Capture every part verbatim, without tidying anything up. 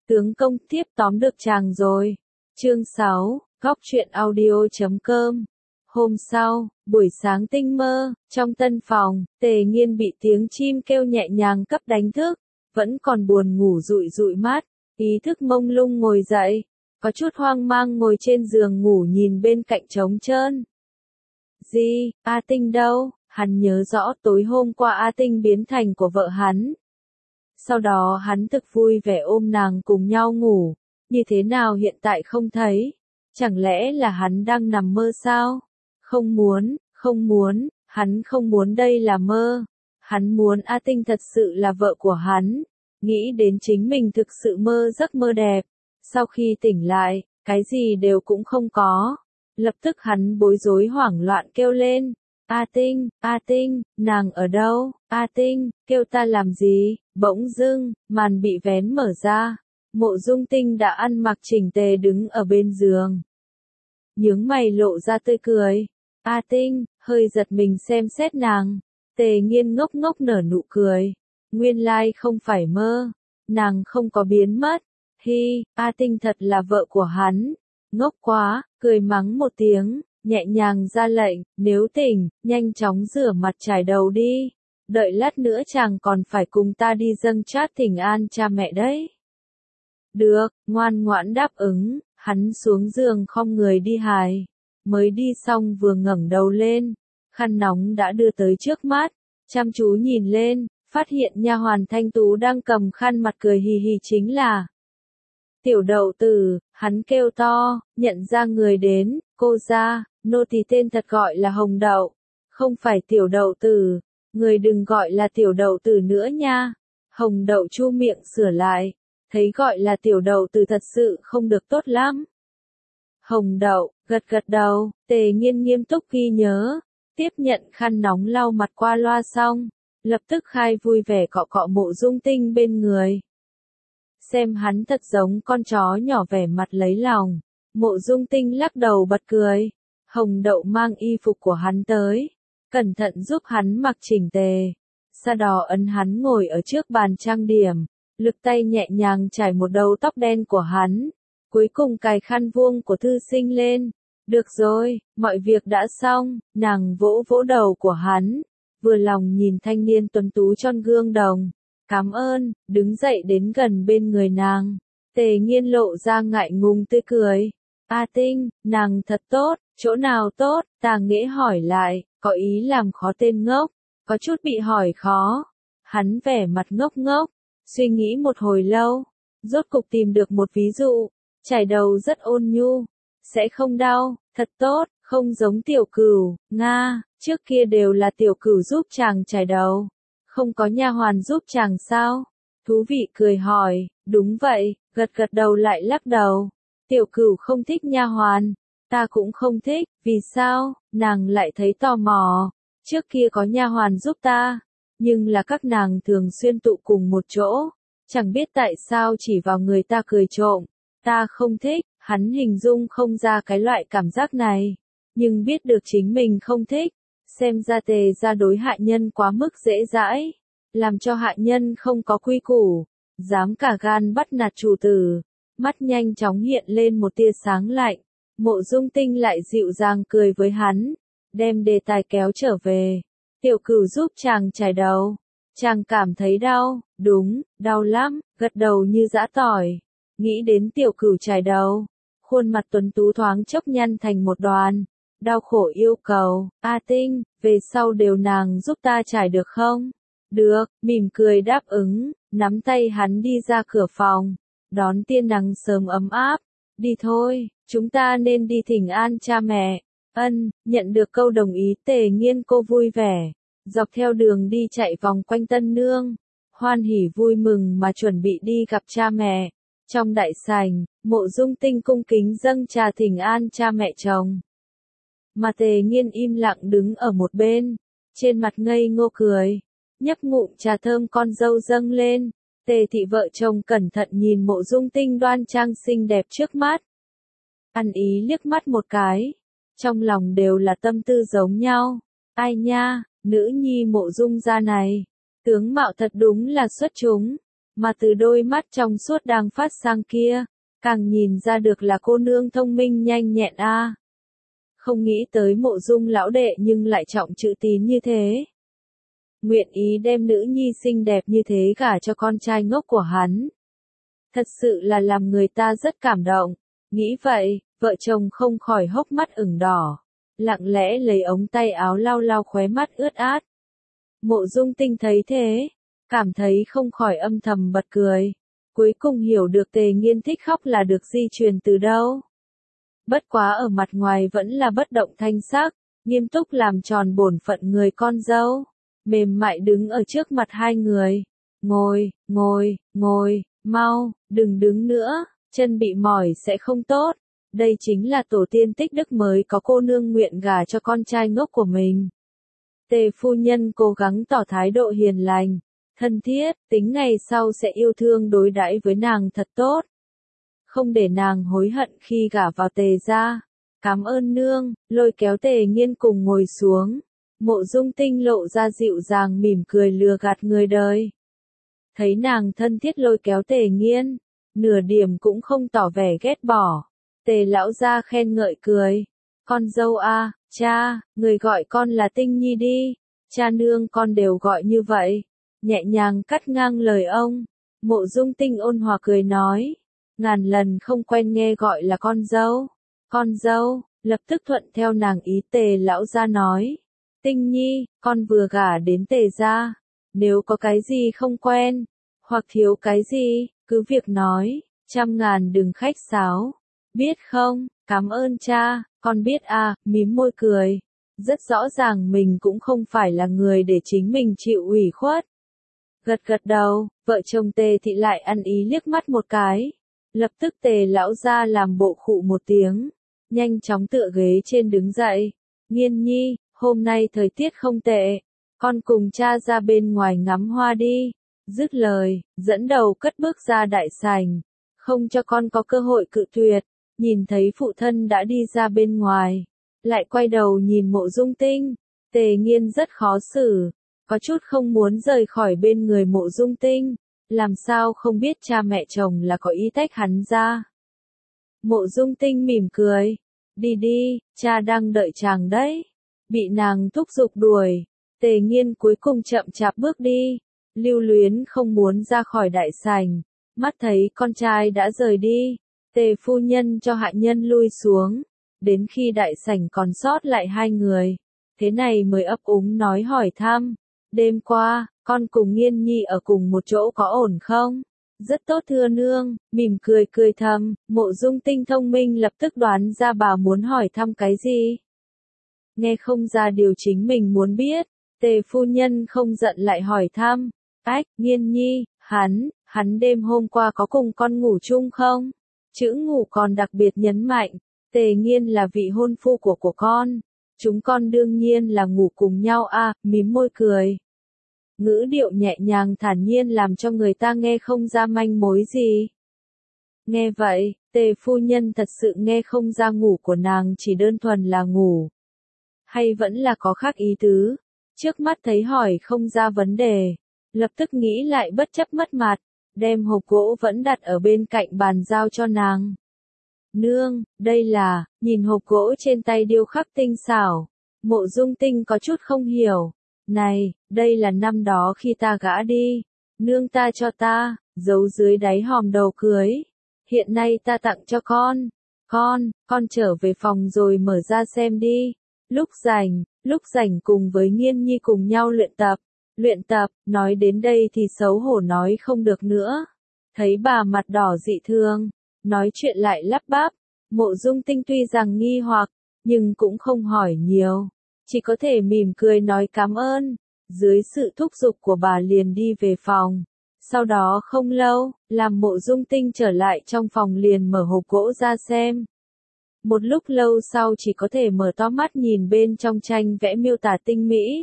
Tướng công tiếp tóm được chàng rồi. Chương sáu, góc truyện audio.com. Hôm sau, buổi sáng tinh mơ, trong tân phòng, Tề Nghiên bị tiếng chim kêu nhẹ nhàng cấp đánh thức, vẫn còn buồn ngủ dụi dụi mắt, ý thức mông lung ngồi dậy, có chút hoang mang ngồi trên giường ngủ nhìn bên cạnh trống trơn. Gì, A Tinh đâu? Hắn nhớ rõ tối hôm qua A Tinh biến thành của vợ hắn. Sau đó hắn thực vui vẻ ôm nàng cùng nhau ngủ, như thế nào hiện tại không thấy? Chẳng lẽ là hắn đang nằm mơ sao? Không muốn, không muốn, hắn không muốn đây là mơ. Hắn muốn A Tinh thật sự là vợ của hắn. Nghĩ đến chính mình thực sự mơ giấc mơ đẹp. Sau khi tỉnh lại, cái gì đều cũng không có. Lập tức hắn bối rối hoảng loạn kêu lên. A Tinh, A Tinh, nàng ở đâu? A Tinh, kêu ta làm gì? Bỗng dưng, màn bị vén mở ra. Mộ Dung Tinh đã ăn mặc chỉnh tề đứng ở bên giường. Nhướng mày lộ ra tươi cười. A Tinh, hơi giật mình xem xét nàng. Tề Nghiên ngốc ngốc nở nụ cười. Nguyên lai không phải mơ. Nàng không có biến mất. Hi, A Tinh thật là vợ của hắn. Ngốc quá, cười mắng một tiếng, nhẹ nhàng ra lệnh, nếu tỉnh, nhanh chóng rửa mặt chải đầu đi. Đợi lát nữa chàng còn phải cùng ta đi dâng chát thỉnh an cha mẹ đấy. Được, ngoan ngoãn đáp ứng, hắn xuống giường khom người đi hài. Mới đi xong vừa ngẩng đầu lên, khăn nóng đã đưa tới trước mắt, chăm chú nhìn lên, phát hiện nha hoàn Thanh Tú đang cầm khăn mặt cười hì hì chính là Tiểu Đậu Tử. Hắn kêu to, nhận ra người đến, cô ra, nô tỳ tên thật gọi là Hồng Đậu, không phải Tiểu Đậu Tử, người đừng gọi là Tiểu Đậu Tử nữa nha. Hồng Đậu chu miệng sửa lại, thấy gọi là Tiểu Đậu Tử thật sự không được tốt lắm. Hồng Đậu, gật gật đầu, Tề Nghiên nghiêm túc ghi nhớ, tiếp nhận khăn nóng lau mặt qua loa xong, lập tức khai vui vẻ cọ cọ Mộ Dung Tinh bên người. Xem hắn thật giống con chó nhỏ vẻ mặt lấy lòng. Mộ Dung Tinh lắc đầu bật cười. Hồng Đậu mang y phục của hắn tới, cẩn thận giúp hắn mặc chỉnh tề. Sau đó ấn hắn ngồi ở trước bàn trang điểm, lực tay nhẹ nhàng trải một đầu tóc đen của hắn. Cuối cùng cài khăn vuông của thư sinh lên. Được rồi, mọi việc đã xong. Nàng vỗ vỗ đầu của hắn, vừa lòng nhìn thanh niên tuấn tú trong gương đồng. Cảm ơn, đứng dậy đến gần bên người nàng. Tề Nghiên lộ ra ngại ngùng tươi cười. A Tinh, nàng thật tốt, chỗ nào tốt? Tà Nghễ hỏi lại, có ý làm khó tên ngốc, có chút bị hỏi khó. Hắn vẻ mặt ngốc ngốc, suy nghĩ một hồi lâu, rốt cục tìm được một ví dụ. Chải đầu rất ôn nhu, sẽ không đau, thật tốt, không giống Tiểu Cửu, nga, trước kia đều là Tiểu Cửu giúp chàng chải đầu. Không có nha hoàn giúp chàng sao? Thú vị cười hỏi, đúng vậy, gật gật đầu lại lắc đầu. Tiểu Cửu không thích nha hoàn, ta cũng không thích, vì sao? Nàng lại thấy tò mò. Trước kia có nha hoàn giúp ta, nhưng là các nàng thường xuyên tụ cùng một chỗ, chẳng biết tại sao chỉ vào người ta cười trộm. Ta không thích, hắn hình dung không ra cái loại cảm giác này, nhưng biết được chính mình không thích. Xem ra Tề gia đối hạ nhân quá mức dễ dãi, làm cho hạ nhân không có quy củ, dám cả gan bắt nạt chủ tử. Mắt nhanh chóng hiện lên một tia sáng lạnh. Mộ Dung Tinh lại dịu dàng cười với hắn, đem đề tài kéo trở về. Tiểu Cửu giúp chàng chải đầu, chàng cảm thấy đau? Đúng, đau lắm, gật đầu như giã tỏi. Nghĩ đến Tiểu Cửu chải đầu, khuôn mặt tuấn tú thoáng chốc nhăn thành một đoàn. Đau khổ yêu cầu, A Tinh, về sau đều nàng giúp ta trải được không? Được, mỉm cười đáp ứng, nắm tay hắn đi ra cửa phòng, đón tia nắng sớm ấm áp. Đi thôi, chúng ta nên đi thỉnh an cha mẹ. Ân, nhận được câu đồng ý Tề Nghiên cô vui vẻ, dọc theo đường đi chạy vòng quanh Tân Nương, hoan hỉ vui mừng mà chuẩn bị đi gặp cha mẹ. Trong đại sảnh, Mộ Dung Tinh cung kính dâng trà thỉnh an cha mẹ chồng. Mà Tề Nghiên im lặng đứng ở một bên, trên mặt ngây ngô cười, nhấp ngụm trà thơm con dâu dâng lên. Tề thị vợ chồng cẩn thận nhìn Mộ Dung Tinh đoan trang xinh đẹp trước mắt. Ăn ý liếc mắt một cái, trong lòng đều là tâm tư giống nhau. Ai nha, nữ nhi Mộ Dung gia này, tướng mạo thật đúng là xuất chúng. mà từ đôi mắt trong suốt đang phát sang kia, càng nhìn ra được là cô nương thông minh nhanh nhẹn a. Không nghĩ tới Mộ Dung lão đệ nhưng lại trọng chữ tín như thế. Nguyện ý đem nữ nhi xinh đẹp như thế gả cho con trai ngốc của hắn. Thật sự là làm người ta rất cảm động. Nghĩ vậy, vợ chồng không khỏi hốc mắt ửng đỏ. Lặng lẽ lấy ống tay áo lau lau khóe mắt ướt át. Mộ Dung Tinh thấy thế, cảm thấy không khỏi âm thầm bật cười. Cuối cùng hiểu được Tề Nghiên thích khóc là được di truyền từ đâu. Bất quá ở mặt ngoài vẫn là bất động thanh sắc, nghiêm túc làm tròn bổn phận người con dâu. Mềm mại đứng ở trước mặt hai người. Ngồi, ngồi, ngồi, mau, đừng đứng nữa, chân bị mỏi sẽ không tốt. Đây chính là tổ tiên tích đức mới có cô nương nguyện gả cho con trai ngốc của mình. Tề phu nhân cố gắng tỏ thái độ hiền lành, thân thiết, tính ngày sau sẽ yêu thương đối đãi với nàng thật tốt. Không để nàng hối hận khi gả vào Tề gia. Cảm ơn nương, lôi kéo Tề Nghiên cùng ngồi xuống. Mộ Dung Tinh lộ ra dịu dàng mỉm cười lừa gạt người đời. Thấy nàng thân thiết lôi kéo Tề Nghiên, nửa điểm cũng không tỏ vẻ ghét bỏ. Tề lão gia khen ngợi cười. Con dâu a, cha, người gọi con là Tinh Nhi đi. Cha nương con đều gọi như vậy. Nhẹ nhàng cắt ngang lời ông. Mộ Dung Tinh ôn hòa cười nói. Ngàn lần không quen nghe gọi là con dâu. Con dâu, lập tức thuận theo nàng ý. Tề lão gia nói. Tinh Nhi, con vừa gả đến Tề gia. Nếu có cái gì không quen, hoặc thiếu cái gì, cứ việc nói. Trăm ngàn đừng khách sáo. Biết không, cảm ơn cha, con biết à, mím môi cười. Rất rõ ràng mình cũng không phải là người để chính mình chịu ủy khuất. Gật gật đầu, vợ chồng Tề thị lại ăn ý liếc mắt một cái. Lập tức Tề lão gia làm bộ khụ một tiếng. Nhanh chóng tựa ghế trên đứng dậy. Nghiên nhi, hôm nay thời tiết không tệ. Con cùng cha ra bên ngoài ngắm hoa đi. Dứt lời, dẫn đầu cất bước ra đại sảnh. Không cho con có cơ hội cự tuyệt. Nhìn thấy phụ thân đã đi ra bên ngoài. Lại quay đầu nhìn Mộ Dung Tinh. Tề Nghiên rất khó xử. Có chút không muốn rời khỏi bên người Mộ Dung Tinh. Làm sao không biết cha mẹ chồng là có ý tách hắn ra. Mộ Dung Tinh mỉm cười. Đi đi, cha đang đợi chàng đấy. Bị nàng thúc giục đuổi. Tề Nghiên cuối cùng chậm chạp bước đi. Lưu luyến không muốn ra khỏi đại sảnh. Mắt thấy con trai đã rời đi. Tề phu nhân cho hạ nhân lui xuống. Đến khi đại sảnh còn sót lại hai người. Thế này mới ấp úng nói hỏi thăm. Đêm qua, con cùng Nghiên nhi ở cùng một chỗ có ổn không? Rất tốt thưa nương, mỉm cười cười thầm. Mộ Dung Tinh thông minh lập tức đoán ra bà muốn hỏi thăm cái gì. Nghe không ra điều chính mình muốn biết. Tề phu nhân không giận lại hỏi thăm. Ách, Nghiên nhi, hắn, hắn đêm hôm qua có cùng con ngủ chung không? Chữ ngủ còn đặc biệt nhấn mạnh. Tề Nghiên là vị hôn phu của của con. Chúng con đương nhiên là ngủ cùng nhau a, à, mím môi cười. Ngữ điệu nhẹ nhàng thản nhiên làm cho người ta nghe không ra manh mối gì. Nghe vậy, Tề phu nhân thật sự nghe không ra ngủ của nàng chỉ đơn thuần là ngủ. Hay vẫn là có khác ý tứ. Trước mắt thấy hỏi không ra vấn đề. Lập tức nghĩ lại bất chấp mất mặt. Đem hộp gỗ vẫn đặt ở bên cạnh bàn giao cho nàng. Nương, đây là, nhìn hộp gỗ trên tay điêu khắc tinh xảo. Mộ Dung Tinh có chút không hiểu. Này, đây là năm đó khi ta gã đi. Nương ta cho ta, giấu dưới đáy hòm đầu cưới. Hiện nay ta tặng cho con. Con, con trở về phòng rồi mở ra xem đi. Lúc rảnh, lúc rảnh cùng với Nghiên nhi cùng nhau luyện tập. Luyện tập, nói đến đây thì xấu hổ nói không được nữa. Thấy bà mặt đỏ dị thương, nói chuyện lại lắp bắp. Mộ Dung Tinh tuy rằng nghi hoặc, nhưng cũng không hỏi nhiều. Chỉ có thể mỉm cười nói cảm ơn. Dưới sự thúc giục của bà liền đi về phòng. Sau đó không lâu, làm Mộ Dung Tinh trở lại trong phòng liền mở hộp gỗ ra xem. Một lúc lâu sau chỉ có thể mở to mắt nhìn bên trong tranh vẽ miêu tả tinh mỹ.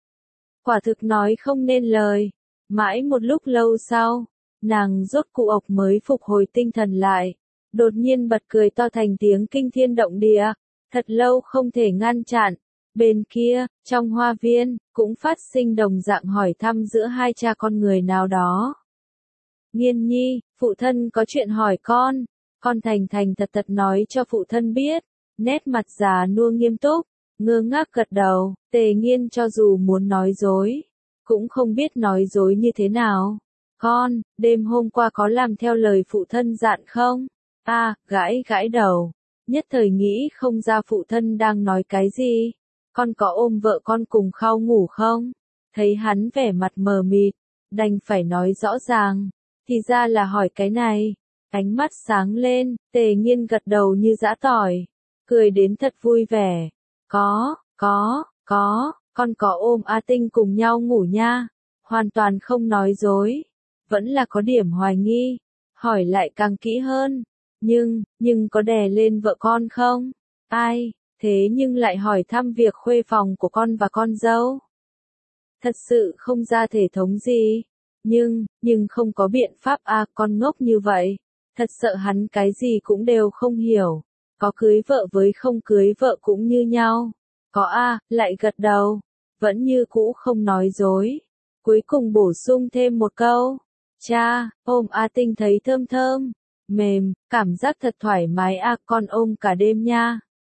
Quả thực nói không nên lời. Mãi một lúc lâu sau, nàng rốt cụ ộc mới phục hồi tinh thần lại. Đột nhiên bật cười to thành tiếng kinh thiên động địa. Thật lâu không thể ngăn chặn. Bên kia, trong hoa viên, cũng phát sinh đồng dạng hỏi thăm giữa hai cha con người nào đó. Nghiên nhi, phụ thân có chuyện hỏi con. Con thành thành thật thật nói cho phụ thân biết. Nét mặt già nua nghiêm túc, ngơ ngác gật đầu. Tề Nghiên cho dù muốn nói dối, cũng không biết nói dối như thế nào. Con, đêm hôm qua có làm theo lời phụ thân dặn không? A, à, gãi gãi đầu. Nhất thời nghĩ không ra phụ thân đang nói cái gì. Con có ôm vợ con cùng khao ngủ không? Thấy hắn vẻ mặt mờ mịt, đành phải nói rõ ràng. Thì ra là hỏi cái này. Ánh mắt sáng lên, Tề Nghiên gật đầu như giã tỏi. Cười đến thật vui vẻ. Có, có, có, con có ôm A Tinh cùng nhau ngủ nha. Hoàn toàn không nói dối. Vẫn là có điểm hoài nghi. Hỏi lại càng kỹ hơn. Nhưng, nhưng có đè lên vợ con không? Ai, thế nhưng lại hỏi thăm việc khuê phòng của con và con dâu. Thật sự không ra thể thống gì. Nhưng, nhưng không có biện pháp à, con ngốc như vậy. Thật sợ hắn cái gì cũng đều không hiểu. Có cưới vợ với không cưới vợ cũng như nhau. Có a, à, lại gật đầu. Vẫn như cũ không nói dối. Cuối cùng bổ sung thêm một câu. Cha, ôm A Tinh thấy thơm thơm, mềm, cảm giác thật thoải mái à, con ôm cả đêm nha.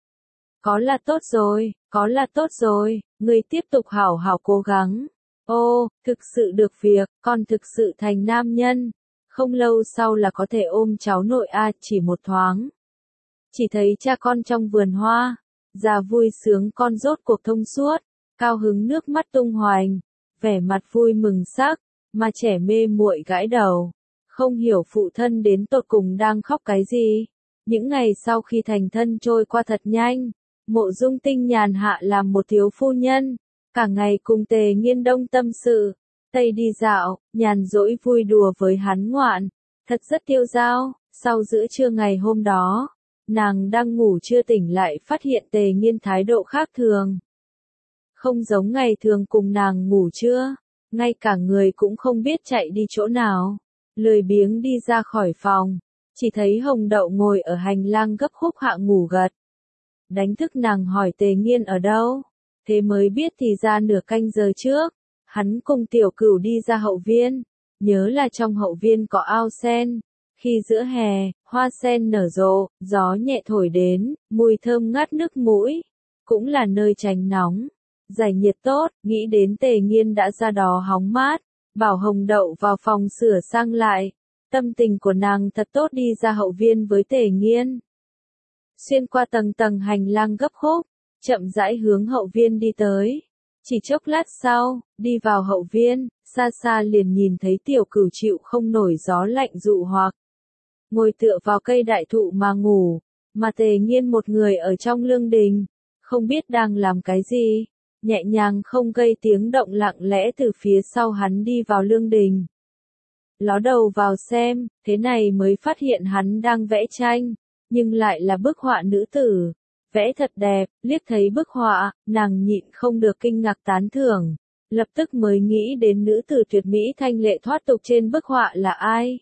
Có là tốt rồi, có là tốt rồi, ngươi tiếp tục hảo hảo cố gắng. Ô, thực sự được việc, con thực sự thành nam nhân. Không lâu sau là có thể ôm cháu nội a, à, chỉ một thoáng. Chỉ thấy cha con trong vườn hoa, già vui sướng con rốt cuộc thông suốt, cao hứng nước mắt tung hoành, vẻ mặt vui mừng sắc, mà trẻ mê muội gãi đầu, không hiểu phụ thân đến tột cùng đang khóc cái gì. Những ngày sau khi thành thân trôi qua thật nhanh, Mộ Dung Tinh nhàn hạ làm một thiếu phu nhân, cả ngày cùng Tề Nghiên đông tâm sự, tây đi dạo, nhàn rỗi vui đùa với hắn ngoạn, thật rất tiêu dao. Sau giữa trưa ngày hôm đó, nàng đang ngủ chưa tỉnh lại phát hiện Tề Nghiên thái độ khác thường. Không giống ngày thường cùng nàng ngủ trưa, ngay cả người cũng không biết chạy đi chỗ nào, lười biếng đi ra khỏi phòng, chỉ thấy Hồng Đậu ngồi ở hành lang gấp khúc hạ ngủ gật. Đánh thức nàng hỏi Tề Nghiên ở đâu, thế mới biết thì ra nửa canh giờ trước, hắn cùng Tiểu Cửu đi ra hậu viên, nhớ là trong hậu viên có ao sen. Khi giữa hè, hoa sen nở rộ, gió nhẹ thổi đến, mùi thơm ngát nước mũi, cũng là nơi tránh nóng, giải nhiệt tốt, nghĩ đến Tề Nghiên đã ra đó hóng mát, bảo Hồng Đậu vào phòng sửa sang lại, tâm tình của nàng thật tốt đi ra hậu viên với Tề Nghiên. Xuyên qua tầng tầng hành lang gấp khúc, chậm rãi hướng hậu viên đi tới. Chỉ chốc lát sau, đi vào hậu viên, xa xa liền nhìn thấy Tiểu Cửu chịu không nổi gió lạnh dụ hoặc. Ngồi tựa vào cây đại thụ mà ngủ, mà Tề Nghiên một người ở trong lương đình, không biết đang làm cái gì, nhẹ nhàng không gây tiếng động lặng lẽ từ phía sau hắn đi vào lương đình. Ló đầu vào xem, thế này mới phát hiện hắn đang vẽ tranh, nhưng lại là bức họa nữ tử, vẽ thật đẹp, liếc thấy bức họa, nàng nhịn không được kinh ngạc tán thưởng, lập tức mới nghĩ đến nữ tử tuyệt mỹ thanh lệ thoát tục trên bức họa là ai.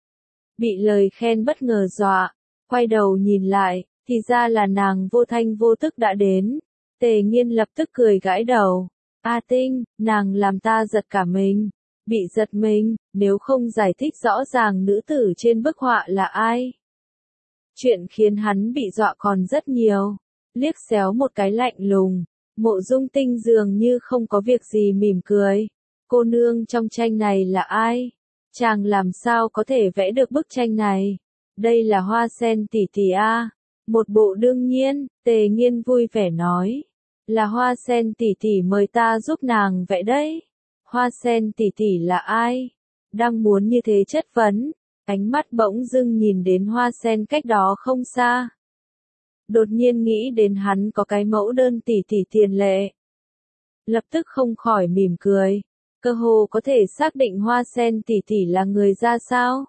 Bị lời khen bất ngờ dọa, quay đầu nhìn lại, thì ra là nàng vô thanh vô tức đã đến. Tề Nghiên lập tức cười gãi đầu. A Tinh, nàng làm ta giật cả mình. Bị giật mình, nếu không giải thích rõ ràng nữ tử trên bức họa là ai. Chuyện khiến hắn bị dọa còn rất nhiều. Liếc xéo một cái lạnh lùng, Mộ Dung Tinh dường như không có việc gì mỉm cười. Cô nương trong tranh này là ai? Chàng làm sao có thể vẽ được bức tranh này? Đây là Hoa Sen tỷ tỷ a. Một bộ đương nhiên, Tề Nghiên vui vẻ nói. Là Hoa Sen tỷ tỷ mời ta giúp nàng vẽ đấy. Hoa Sen tỷ tỷ là ai? Đang muốn như thế chất vấn, ánh mắt bỗng dưng nhìn đến Hoa Sen cách đó không xa. Đột nhiên nghĩ đến hắn có cái mẫu đơn tỷ tỷ tiền lệ. Lập tức không khỏi mỉm cười. Cơ hồ có thể xác định Hoa Sen tỷ tỷ là người ra sao?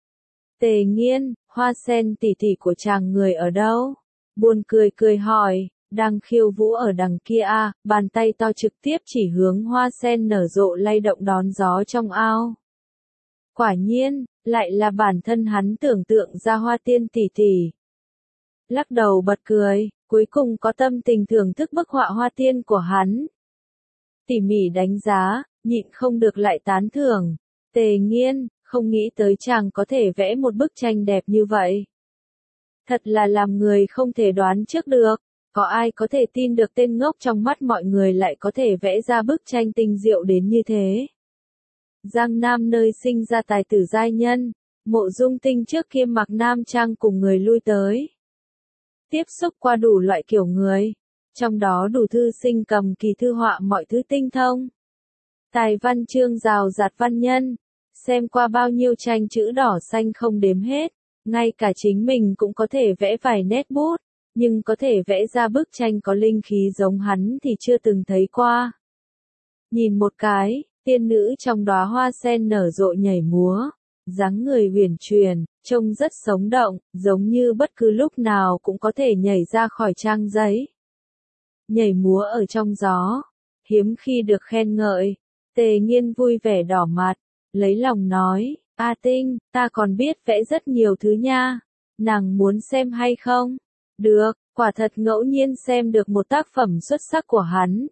Tề Nghiên, Hoa Sen tỷ tỷ của chàng người ở đâu? Buồn cười cười hỏi, đang khiêu vũ ở đằng kia a, bàn tay to trực tiếp chỉ hướng Hoa Sen nở rộ lay động đón gió trong ao. Quả nhiên, lại là bản thân hắn tưởng tượng ra Hoa Tiên tỷ tỷ. Lắc đầu bật cười, cuối cùng có tâm tình thưởng thức bức họa Hoa Tiên của hắn. Tỉ mỉ đánh giá, nhịn không được lại tán thưởng. Tề Nghiên, không nghĩ tới chàng có thể vẽ một bức tranh đẹp như vậy. Thật là làm người không thể đoán trước được, có ai có thể tin được tên ngốc trong mắt mọi người lại có thể vẽ ra bức tranh tinh diệu đến như thế. Giang Nam nơi sinh ra tài tử giai nhân, Mộ Dung Tinh trước kia mặc nam trang cùng người lui tới. Tiếp xúc qua đủ loại kiểu người, trong đó đủ thư sinh cầm kỳ thư họa mọi thứ tinh thông. Tài văn chương rào rạt văn nhân, xem qua bao nhiêu tranh chữ đỏ xanh không đếm hết, ngay cả chính mình cũng có thể vẽ vài nét bút, nhưng có thể vẽ ra bức tranh có linh khí giống hắn thì chưa từng thấy qua. Nhìn một cái, tiên nữ trong đóa hoa sen nở rộ nhảy múa, dáng người huyền chuyển, trông rất sống động, giống như bất cứ lúc nào cũng có thể nhảy ra khỏi trang giấy. Nhảy múa ở trong gió, hiếm khi được khen ngợi, Tề Nghiên vui vẻ đỏ mặt, lấy lòng nói, A Tinh, ta còn biết vẽ rất nhiều thứ nha, nàng muốn xem hay không? Được, quả thật ngẫu nhiên xem được một tác phẩm xuất sắc của hắn.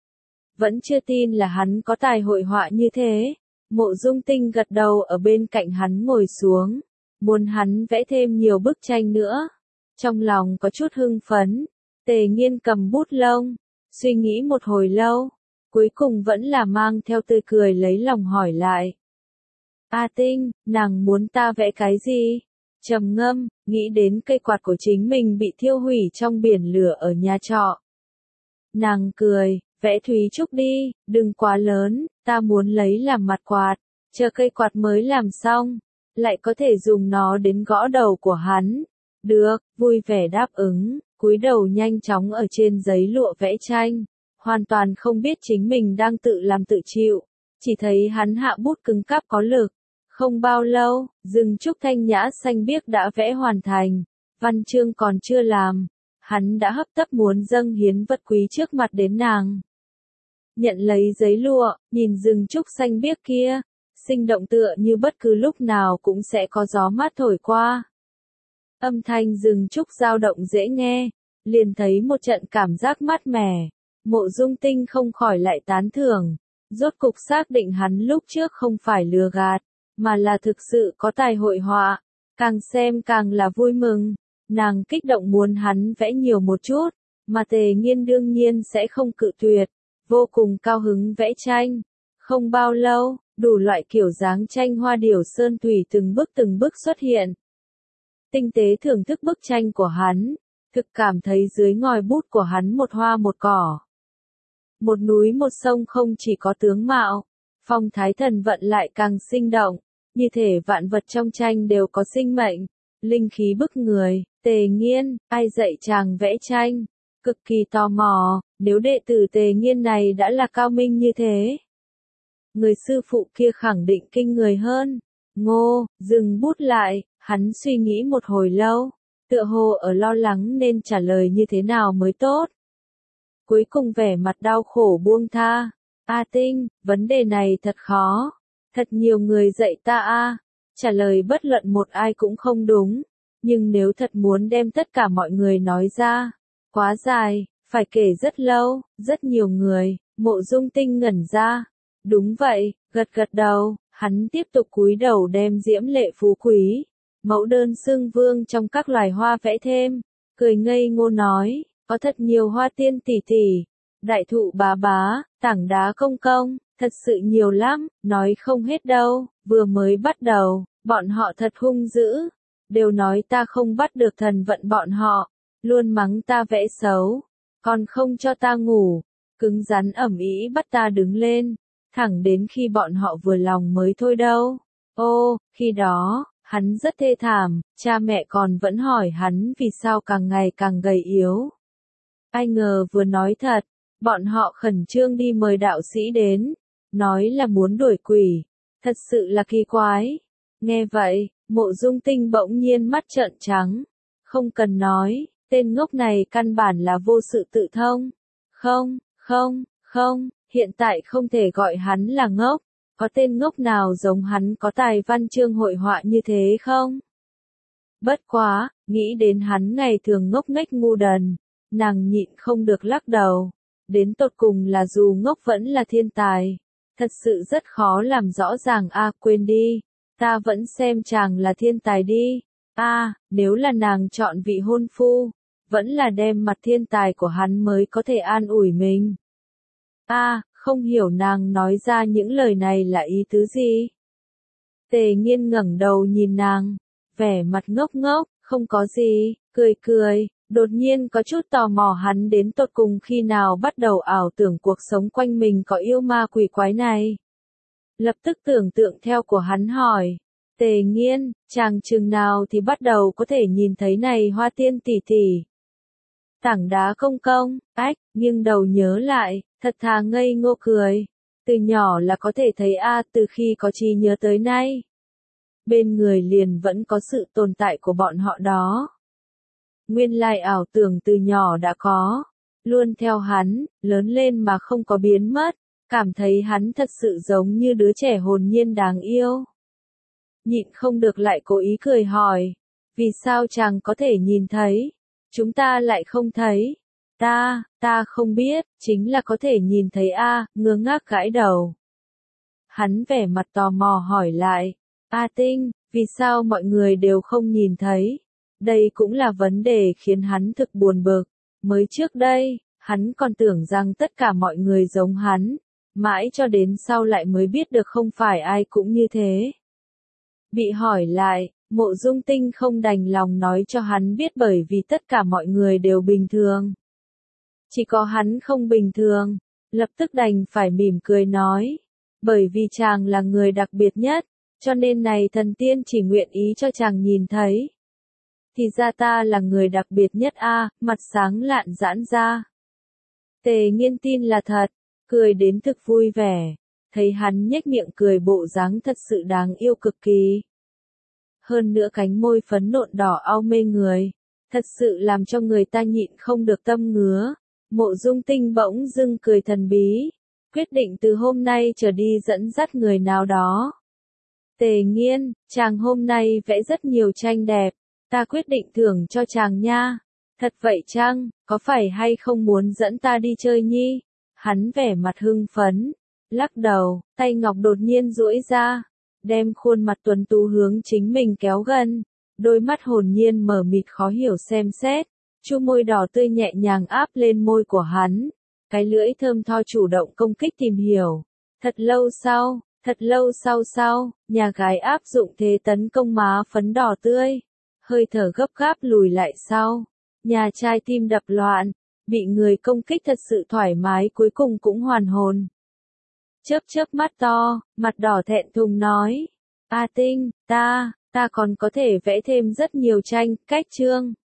Vẫn chưa tin là hắn có tài hội họa như thế. Mộ Dung Tinh gật đầu ở bên cạnh hắn ngồi xuống, muốn hắn vẽ thêm nhiều bức tranh nữa. Trong lòng có chút hưng phấn, Tề Nghiên cầm bút lông, suy nghĩ một hồi lâu, cuối cùng vẫn là mang theo tươi cười lấy lòng hỏi lại. A Tinh, nàng muốn ta vẽ cái gì? Trầm ngâm, nghĩ đến cây quạt của chính mình bị thiêu hủy trong biển lửa ở nhà trọ. Nàng cười, vẽ Thúy Trúc đi, đừng quá lớn, ta muốn lấy làm mặt quạt, chờ cây quạt mới làm xong, lại có thể dùng nó đến gõ đầu của hắn. Được, vui vẻ đáp ứng, cúi đầu nhanh chóng ở trên giấy lụa vẽ tranh, hoàn toàn không biết chính mình đang tự làm tự chịu, chỉ thấy hắn hạ bút cứng cáp có lực. Không bao lâu, rừng trúc thanh nhã xanh biếc đã vẽ hoàn thành, văn chương còn chưa làm, hắn đã hấp tấp muốn dâng hiến vật quý trước mặt đến nàng. Nhận lấy giấy lụa, nhìn rừng trúc xanh biếc kia, sinh động tựa như bất cứ lúc nào cũng sẽ có gió mát thổi qua. Âm thanh rừng trúc dao động dễ nghe, liền thấy một trận cảm giác mát mẻ, Mộ Dung Tinh không khỏi lại tán thưởng, rốt cục xác định hắn lúc trước không phải lừa gạt, mà là thực sự có tài hội họa, càng xem càng là vui mừng, nàng kích động muốn hắn vẽ nhiều một chút, mà Tề Nghiên đương nhiên sẽ không cự tuyệt, vô cùng cao hứng vẽ tranh. Không bao lâu, đủ loại kiểu dáng tranh hoa điểu sơn thủy từng bước từng bước xuất hiện. Tinh tế thưởng thức bức tranh của hắn, thực cảm thấy dưới ngòi bút của hắn một hoa một cỏ. Một núi một sông không chỉ có tướng mạo, phong thái thần vận lại càng sinh động, như thể vạn vật trong tranh đều có sinh mệnh, linh khí bức người. Tề Nghiên, ai dạy chàng vẽ tranh? Cực kỳ tò mò, nếu đệ tử Tề Nghiên này đã là cao minh như thế. Người sư phụ kia khẳng định kinh người hơn. Ngô, dừng bút lại, hắn suy nghĩ một hồi lâu, tựa hồ ở lo lắng nên trả lời như thế nào mới tốt. Cuối cùng vẻ mặt đau khổ buông tha. A Tinh, vấn đề này thật khó. Thật nhiều người dạy ta a, trả lời bất luận một ai cũng không đúng. Nhưng nếu thật muốn đem tất cả mọi người nói ra, quá dài, phải kể rất lâu, rất nhiều người. Mộ Dung Tinh ngẩn ra. Đúng vậy, gật gật đầu, hắn tiếp tục cúi đầu đem diễm lệ phú quý, mẫu đơn xương vương trong các loài hoa vẽ thêm, cười ngây ngô nói, có thật nhiều hoa tiên tỷ tỷ, đại thụ bá bá, tảng đá công công, thật sự nhiều lắm, nói không hết đâu, vừa mới bắt đầu, bọn họ thật hung dữ, đều nói ta không bắt được thần vận bọn họ, luôn mắng ta vẽ xấu, còn không cho ta ngủ, cứng rắn ẩm ĩ bắt ta đứng lên. Thẳng đến khi bọn họ vừa lòng mới thôi đâu. Ô, khi đó, hắn rất thê thảm, cha mẹ còn vẫn hỏi hắn vì sao càng ngày càng gầy yếu. Ai ngờ vừa nói thật, bọn họ khẩn trương đi mời đạo sĩ đến, nói là muốn đuổi quỷ, thật sự là kỳ quái. Nghe vậy, Mộ Dung Tinh bỗng nhiên mắt trợn trắng, không cần nói, tên ngốc này căn bản là vô sự tự thông. Không, không, không. Hiện tại không thể gọi hắn là ngốc, có tên ngốc nào giống hắn có tài văn chương hội họa như thế không? Bất quá, nghĩ đến hắn ngày thường ngốc nghếch ngu đần, nàng nhịn không được lắc đầu, đến tột cùng là dù ngốc vẫn là thiên tài, thật sự rất khó làm rõ ràng a à, quên đi, Ta vẫn xem chàng là thiên tài đi. A, à, nếu là nàng chọn vị hôn phu, vẫn là đem mặt thiên tài của hắn mới có thể an ủi mình. A, à, không hiểu nàng nói ra những lời này là ý tứ gì. Tề Nghiên ngẩng đầu nhìn nàng, vẻ mặt ngốc ngốc, không có gì, cười cười, đột nhiên có chút tò mò hắn đến tột cùng khi nào bắt đầu ảo tưởng cuộc sống quanh mình có yêu ma quỷ quái này. Lập tức tưởng tượng theo của hắn hỏi, Tề Nghiên, chàng chừng nào thì bắt đầu có thể nhìn thấy này Hoa Tiên tỷ tỷ. Tảng đá công công, ách, nghiêng đầu nhớ lại, thật thà ngây ngô cười. Từ nhỏ là có thể thấy a, từ khi có trí nhớ tới nay. Bên người liền vẫn có sự tồn tại của bọn họ đó. Nguyên lai ảo tưởng từ nhỏ đã có, luôn theo hắn, lớn lên mà không có biến mất, cảm thấy hắn thật sự giống như đứa trẻ hồn nhiên đáng yêu. Nhịn không được lại cố ý cười hỏi, vì sao chàng có thể nhìn thấy, chúng ta lại không thấy. Ta, ta không biết, chính là có thể nhìn thấy a, ngơ ngác gãi đầu. Hắn vẻ mặt tò mò hỏi lại, A Tinh, vì sao mọi người đều không nhìn thấy? Đây cũng là vấn đề khiến hắn thực buồn bực. Mới trước đây, hắn còn tưởng rằng tất cả mọi người giống hắn, mãi cho đến sau lại mới biết được không phải ai cũng như thế. Bị hỏi lại, Mộ Dung Tinh không đành lòng nói cho hắn biết bởi vì tất cả mọi người đều bình thường. Chỉ có hắn không bình thường, lập tức đành phải mỉm cười nói, bởi vì chàng là người đặc biệt nhất, cho nên này thần tiên chỉ nguyện ý cho chàng nhìn thấy. Thì ra ta là người đặc biệt nhất a, à, mặt sáng lạn giãn ra. Tề Nghiên tin là thật, cười đến thực vui vẻ, thấy hắn nhếch miệng cười bộ dáng thật sự đáng yêu cực kỳ. Hơn nữa cánh môi phấn nộn đỏ au mê người, thật sự làm cho người ta nhịn không được tâm ngứa. Mộ Dung Tinh bỗng dưng cười thần bí, quyết định từ hôm nay trở đi dẫn dắt người nào đó. Tề Nghiên, chàng hôm nay vẽ rất nhiều tranh đẹp, ta quyết định thưởng cho chàng nha. Thật vậy chăng, có phải hay không muốn dẫn ta đi chơi nhi? Hắn vẻ mặt hưng phấn, lắc đầu, tay ngọc đột nhiên duỗi ra, đem khuôn mặt tuấn tú hướng chính mình kéo gần, đôi mắt hồn nhiên mở mịt khó hiểu xem xét, chu môi đỏ tươi nhẹ nhàng áp lên môi của hắn, cái lưỡi thơm tho chủ động công kích tìm hiểu. Thật lâu sau, thật lâu sau sau, nhà gái áp dụng thế tấn công má phấn đỏ tươi, hơi thở gấp gáp lùi lại sau, nhà trai tim đập loạn, bị người công kích thật sự thoải mái cuối cùng cũng hoàn hồn. Chớp chớp mắt to, mặt đỏ thẹn thùng nói, A Tinh, ta, ta còn có thể vẽ thêm rất nhiều tranh, cách chương.